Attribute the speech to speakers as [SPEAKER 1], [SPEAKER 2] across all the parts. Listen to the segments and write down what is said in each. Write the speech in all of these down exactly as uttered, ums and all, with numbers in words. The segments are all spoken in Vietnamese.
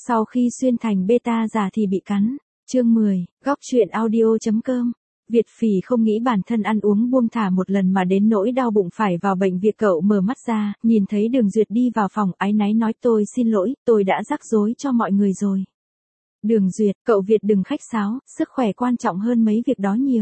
[SPEAKER 1] Sau khi xuyên thành beta giả thì bị cắn. Chương mười, góc truyện audio.com. Việt Phỉ không nghĩ bản thân ăn uống buông thả một lần mà đến nỗi đau bụng phải vào bệnh viện. Cậu mở mắt ra, nhìn thấy Đường Duyệt đi vào phòng, áy náy nói tôi xin lỗi, tôi đã rắc rối cho mọi người rồi. Đường Duyệt, cậu Việt đừng khách sáo, sức khỏe quan trọng hơn mấy việc đó nhiều.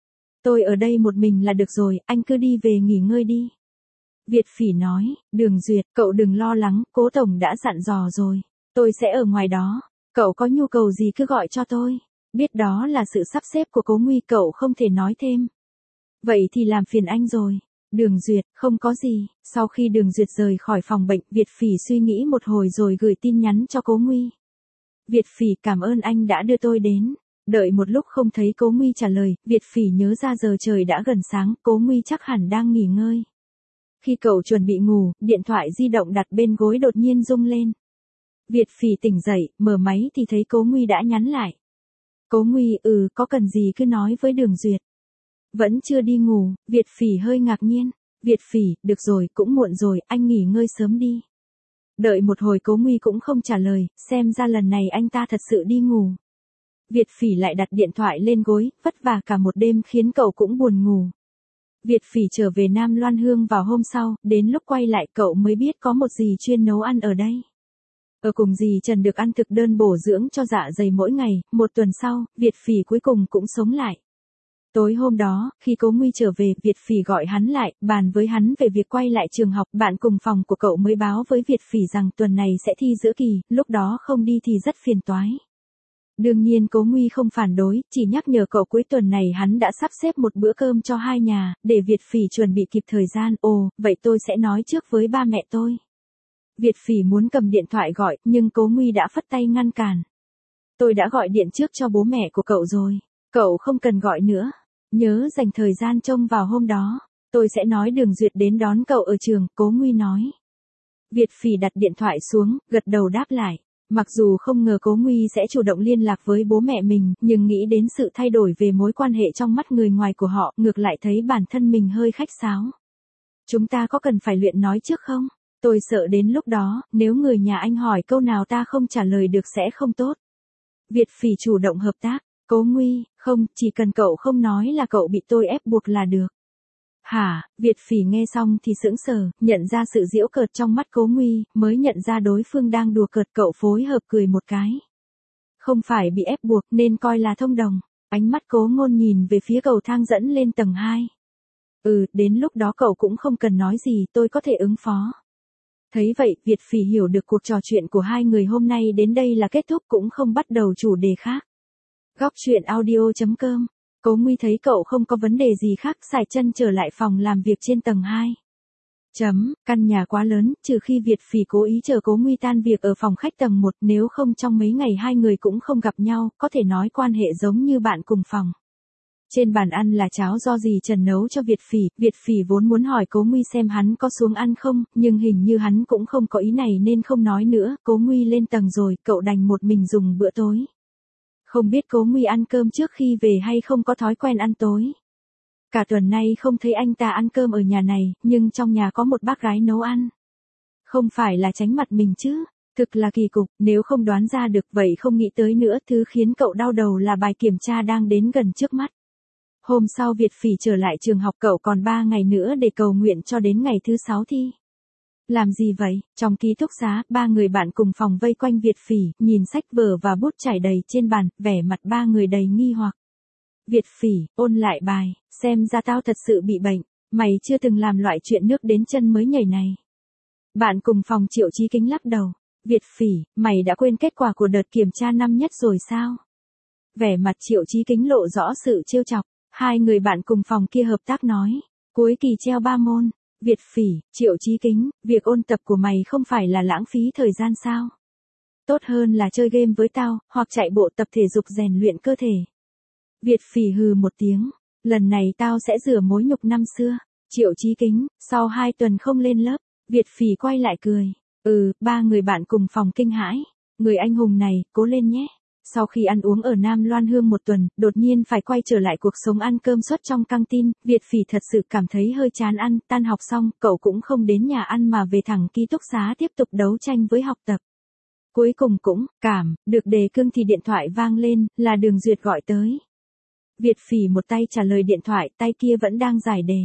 [SPEAKER 1] Tôi ở đây một mình là được rồi, anh cứ đi về nghỉ ngơi đi. Việt Phỉ nói, Đường Duyệt, cậu đừng lo lắng, cố tổng đã dặn dò rồi. Tôi sẽ ở ngoài đó, cậu có nhu cầu gì cứ gọi cho tôi. Biết đó là sự sắp xếp của Cố Nguy, cậu không thể nói thêm. Vậy thì làm phiền anh rồi. Đường Duyệt, không có gì. Sau khi Đường Duyệt rời khỏi phòng bệnh, Việt Phỉ suy nghĩ một hồi rồi gửi tin nhắn cho Cố Nguy. Việt Phỉ, cảm ơn anh đã đưa tôi đến. Đợi một lúc không thấy Cố Nguy trả lời, Việt Phỉ nhớ ra giờ trời đã gần sáng, Cố Nguy chắc hẳn đang nghỉ ngơi. Khi cậu chuẩn bị ngủ, điện thoại di động đặt bên gối đột nhiên rung lên. Việt Phỉ tỉnh dậy, mở máy thì thấy Cố Nguy đã nhắn lại. Cố Nguy, ừ, có cần gì cứ nói với Đường Duyệt. Vẫn chưa đi ngủ, Việt Phỉ hơi ngạc nhiên. Việt Phỉ, được rồi, cũng muộn rồi, anh nghỉ ngơi sớm đi. Đợi một hồi Cố Nguy cũng không trả lời, xem ra lần này anh ta thật sự đi ngủ. Việt Phỉ lại đặt điện thoại lên gối, vất vả cả một đêm khiến cậu cũng buồn ngủ. Việt Phỉ trở về Nam Loan Hương vào hôm sau, đến lúc quay lại cậu mới biết có một dì chuyên nấu ăn ở đây. Ở cùng dì Trần được ăn thực đơn bổ dưỡng cho dạ dày mỗi ngày, một tuần sau, Việt Phỉ cuối cùng cũng sống lại. Tối hôm đó, khi Cố Nguy trở về, Việt Phỉ gọi hắn lại, bàn với hắn về việc quay lại trường học. Bạn cùng phòng của cậu mới báo với Việt Phỉ rằng tuần này sẽ thi giữa kỳ, lúc đó không đi thì rất phiền toái. Đương nhiên Cố Nguy không phản đối, chỉ nhắc nhở cậu cuối tuần này hắn đã sắp xếp một bữa cơm cho hai nhà, để Việt Phỉ chuẩn bị kịp thời gian. Ồ, vậy tôi sẽ nói trước với ba mẹ tôi. Việt Phỉ muốn cầm điện thoại gọi, nhưng Cố Nguy đã phất tay ngăn cản. Tôi đã gọi điện trước cho bố mẹ của cậu rồi, cậu không cần gọi nữa. Nhớ dành thời gian trông vào hôm đó, tôi sẽ nói Đường Duyệt đến đón cậu ở trường, Cố Nguy nói. Việt Phỉ đặt điện thoại xuống, gật đầu đáp lại. Mặc dù không ngờ Cố Nguy sẽ chủ động liên lạc với bố mẹ mình, nhưng nghĩ đến sự thay đổi về mối quan hệ trong mắt người ngoài của họ, ngược lại thấy bản thân mình hơi khách sáo. Chúng ta có cần phải luyện nói trước không? Tôi sợ đến lúc đó, nếu người nhà anh hỏi câu nào ta không trả lời được sẽ không tốt. Việt Phỉ chủ động hợp tác. Cố Nguy, không, chỉ cần cậu không nói là cậu bị tôi ép buộc là được. Hả? Việt Phỉ nghe xong thì sững sờ, nhận ra sự giễu cợt trong mắt Cố Nguy, mới nhận ra đối phương đang đùa cợt, cậu phối hợp cười một cái. Không phải bị ép buộc nên coi là thông đồng. Ánh mắt Cố Ngôn nhìn về phía cầu thang dẫn lên tầng hai. Ừ, đến lúc đó cậu cũng không cần nói gì, tôi có thể ứng phó. Thấy vậy, Việt Phỉ hiểu được cuộc trò chuyện của hai người hôm nay đến đây là kết thúc, cũng không bắt đầu chủ đề khác. Góc truyện audio.com. Cố Nguy thấy cậu không có vấn đề gì khác, xài chân trở lại phòng làm việc trên tầng hai. Chấm, căn nhà quá lớn, trừ khi Việt Phỉ cố ý chờ Cố Nguy tan việc ở phòng khách tầng một, nếu không trong mấy ngày hai người cũng không gặp nhau, có thể nói quan hệ giống như bạn cùng phòng. Trên bàn ăn là cháo do dì Trần nấu cho Việt Phỉ, Việt Phỉ vốn muốn hỏi Cố Nguy xem hắn có xuống ăn không, nhưng hình như hắn cũng không có ý này nên không nói nữa. Cố Nguy lên tầng rồi, cậu đành một mình dùng bữa tối. Không biết Cố Nguy ăn cơm trước khi về hay không có thói quen ăn tối. Cả tuần nay không thấy anh ta ăn cơm ở nhà này, nhưng trong nhà có một bác gái nấu ăn. Không phải là tránh mặt mình chứ, thực là kỳ cục, nếu không đoán ra được vậy không nghĩ tới nữa. Thứ khiến cậu đau đầu là bài kiểm tra đang đến gần trước mắt. Hôm sau Việt Phỉ trở lại trường học, cậu còn ba ngày nữa để cầu nguyện cho đến ngày thứ sáu thi. Làm gì vậy? Trong ký túc xá, ba người bạn cùng phòng vây quanh Việt Phỉ, nhìn sách vở và bút trải đầy trên bàn, vẻ mặt ba người đầy nghi hoặc. Việt Phỉ, ôn lại bài, xem ra tao thật sự bị bệnh, mày chưa từng làm loại chuyện nước đến chân mới nhảy này. Bạn cùng phòng Triệu Chí Kính lắc đầu. Việt Phỉ, mày đã quên kết quả của đợt kiểm tra năm nhất rồi sao? Vẻ mặt Triệu Chí Kính lộ rõ sự trêu chọc. Hai người bạn cùng phòng kia hợp tác nói, cuối kỳ treo ba môn. Việt Phỉ, Triệu Chí Kính, việc ôn tập của mày không phải là lãng phí thời gian sao? Tốt hơn là chơi game với tao, hoặc chạy bộ tập thể dục rèn luyện cơ thể. Việt Phỉ hừ một tiếng, lần này tao sẽ rửa mối nhục năm xưa. Triệu Chí Kính, sau hai tuần không lên lớp, Việt Phỉ quay lại cười. Ừ, ba người bạn cùng phòng kinh hãi. Người anh hùng này, cố lên nhé. Sau khi ăn uống ở Nam Loan Hương một tuần, đột nhiên phải quay trở lại cuộc sống ăn cơm suất trong căng tin, Việt Phỉ thật sự cảm thấy hơi chán ăn. Tan học xong, cậu cũng không đến nhà ăn mà về thẳng ký túc xá tiếp tục đấu tranh với học tập. Cuối cùng cũng, cảm, được đề cương thì điện thoại vang lên, là Đường Duyệt gọi tới. Việt Phỉ một tay trả lời điện thoại, tay kia vẫn đang giải đề.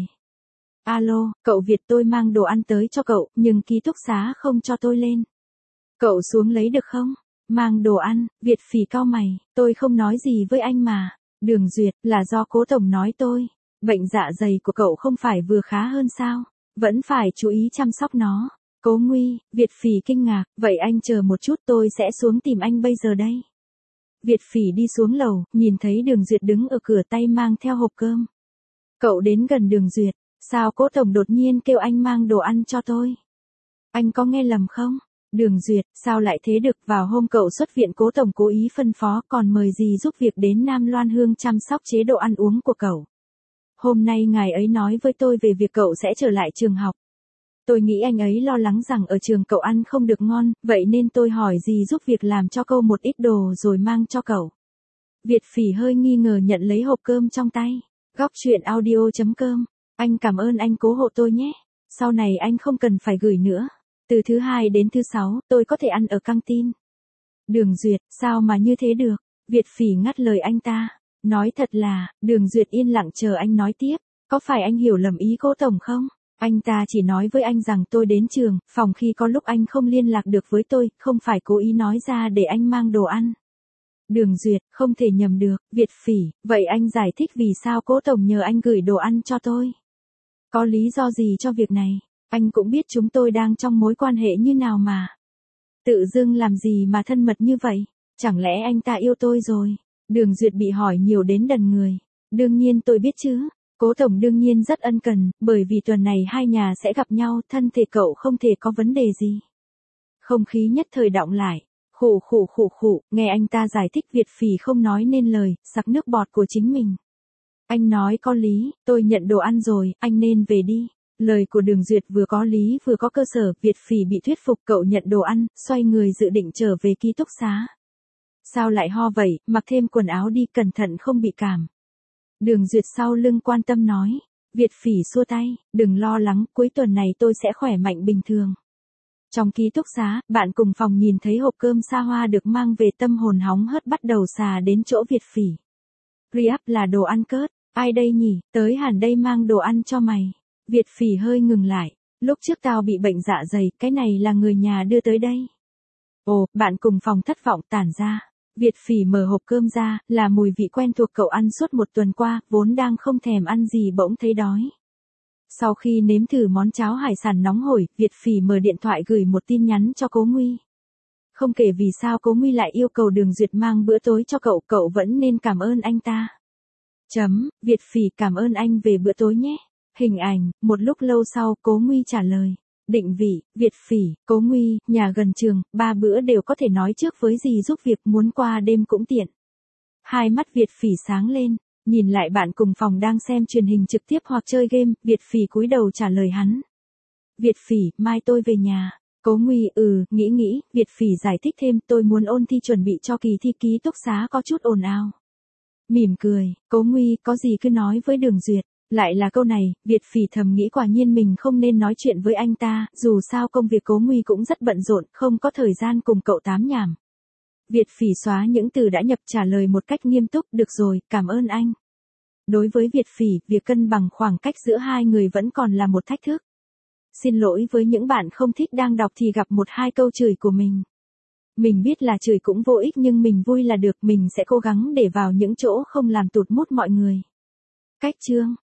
[SPEAKER 1] Alo, cậu Việt, tôi mang đồ ăn tới cho cậu, nhưng ký túc xá không cho tôi lên. Cậu xuống lấy được không? Mang đồ ăn, Việt Phỉ cau mày, tôi không nói gì với anh mà. Đường Duyệt, là do Cố tổng nói tôi. Bệnh dạ dày của cậu không phải vừa khá hơn sao? Vẫn phải chú ý chăm sóc nó. Cố Nguy, Việt Phỉ kinh ngạc, vậy anh chờ một chút, tôi sẽ xuống tìm anh bây giờ đây. Việt Phỉ đi xuống lầu, nhìn thấy Đường Duyệt đứng ở cửa, tay mang theo hộp cơm. Cậu đến gần Đường Duyệt, sao Cố tổng đột nhiên kêu anh mang đồ ăn cho tôi? Anh có nghe lầm không? Đường Duyệt, sao lại thế được, vào hôm cậu xuất viện Cố tổng cố ý phân phó còn mời dì giúp việc đến Nam Loan Hương chăm sóc chế độ ăn uống của cậu. Hôm nay ngài ấy nói với tôi về việc cậu sẽ trở lại trường học. Tôi nghĩ anh ấy lo lắng rằng ở trường cậu ăn không được ngon, vậy nên tôi hỏi dì giúp việc làm cho cậu một ít đồ rồi mang cho cậu. Việt Phỉ hơi nghi ngờ nhận lấy hộp cơm trong tay. Góc chuyện audio chấm com. Anh cảm ơn anh cố hộ tôi nhé. Sau này anh không cần phải gửi nữa. Từ thứ hai đến thứ sáu, tôi có thể ăn ở căng tin. Đường Duyệt, sao mà như thế được? Việt Phỉ ngắt lời anh ta. Nói thật là, Đường Duyệt yên lặng chờ anh nói tiếp. Có phải anh hiểu lầm ý Cố tổng không? Anh ta chỉ nói với anh rằng tôi đến trường, phòng khi có lúc anh không liên lạc được với tôi, không phải cố ý nói ra để anh mang đồ ăn. Đường Duyệt, không thể nhầm được, Việt Phỉ, vậy anh giải thích vì sao Cố tổng nhờ anh gửi đồ ăn cho tôi? Có lý do gì cho việc này? Anh cũng biết chúng tôi đang trong mối quan hệ như nào mà. Tự dưng làm gì mà thân mật như vậy? Chẳng lẽ anh ta yêu tôi rồi? Đường Duyệt bị hỏi nhiều đến đần người. Đương nhiên tôi biết chứ. Cố tổng đương nhiên rất ân cần, bởi vì tuần này hai nhà sẽ gặp nhau, thân thể cậu không thể có vấn đề gì. Không khí nhất thời đọng lại. Khụ khụ khụ khụ, nghe anh ta giải thích, Việt Phỉ không nói nên lời, sặc nước bọt của chính mình. Anh nói có lý, tôi nhận đồ ăn rồi, anh nên về đi. Lời của Đường Duyệt vừa có lý vừa có cơ sở, Việt Phỉ bị thuyết phục, cậu nhận đồ ăn, xoay người dự định trở về ký túc xá. Sao lại ho vậy, mặc thêm quần áo đi, cẩn thận không bị cảm. Đường Duyệt sau lưng quan tâm nói. Việt Phỉ xua tay, đừng lo lắng, cuối tuần này tôi sẽ khỏe mạnh bình thường. Trong ký túc xá, bạn cùng phòng nhìn thấy hộp cơm xa hoa được mang về, tâm hồn hóng hớt bắt đầu xà đến chỗ Việt Phỉ. Re-up là đồ ăn cớt, ai đây nhỉ, tới hẳn đây mang đồ ăn cho mày. Việt Phỉ hơi ngừng lại, lúc trước tao bị bệnh dạ dày, cái này là người nhà đưa tới đây. Ồ, bạn cùng phòng thất vọng tản ra. Việt Phỉ mở hộp cơm ra, là mùi vị quen thuộc cậu ăn suốt một tuần qua, vốn đang không thèm ăn gì bỗng thấy đói. Sau khi nếm thử món cháo hải sản nóng hổi, Việt Phỉ mở điện thoại gửi một tin nhắn cho Cố Nguy. Không kể vì sao Cố Nguy lại yêu cầu Đường Duyệt mang bữa tối cho cậu, cậu vẫn nên cảm ơn anh ta. Chấm, Việt Phỉ cảm ơn anh về bữa tối nhé. Hình ảnh, một lúc lâu sau, Cố Nguy trả lời. Định vị, Việt Phỉ, Cố Nguy, nhà gần trường, ba bữa đều có thể nói trước với dì giúp việc, muốn qua đêm cũng tiện. Hai mắt Việt Phỉ sáng lên, nhìn lại bạn cùng phòng đang xem truyền hình trực tiếp hoặc chơi game, Việt Phỉ cúi đầu trả lời hắn. Việt Phỉ, mai tôi về nhà. Cố Nguy, ừ, nghĩ nghĩ, Việt Phỉ giải thích thêm, tôi muốn ôn thi chuẩn bị cho kỳ thi, ký túc xá có chút ồn ào. Mỉm cười, Cố Nguy, có gì cứ nói với Đường Duyệt. Lại là câu này, Việt Phỉ thầm nghĩ quả nhiên mình không nên nói chuyện với anh ta, dù sao công việc Cố Nguy cũng rất bận rộn, không có thời gian cùng cậu tám nhảm. Việt Phỉ xóa những từ đã nhập, trả lời một cách nghiêm túc, được rồi, cảm ơn anh. Đối với Việt Phỉ, việc cân bằng khoảng cách giữa hai người vẫn còn là một thách thức. Xin lỗi với những bạn không thích đang đọc thì gặp một hai câu chửi của mình. Mình biết là chửi cũng vô ích nhưng mình vui là được, mình sẽ cố gắng để vào những chỗ không làm tụt mood mọi người. Cách chương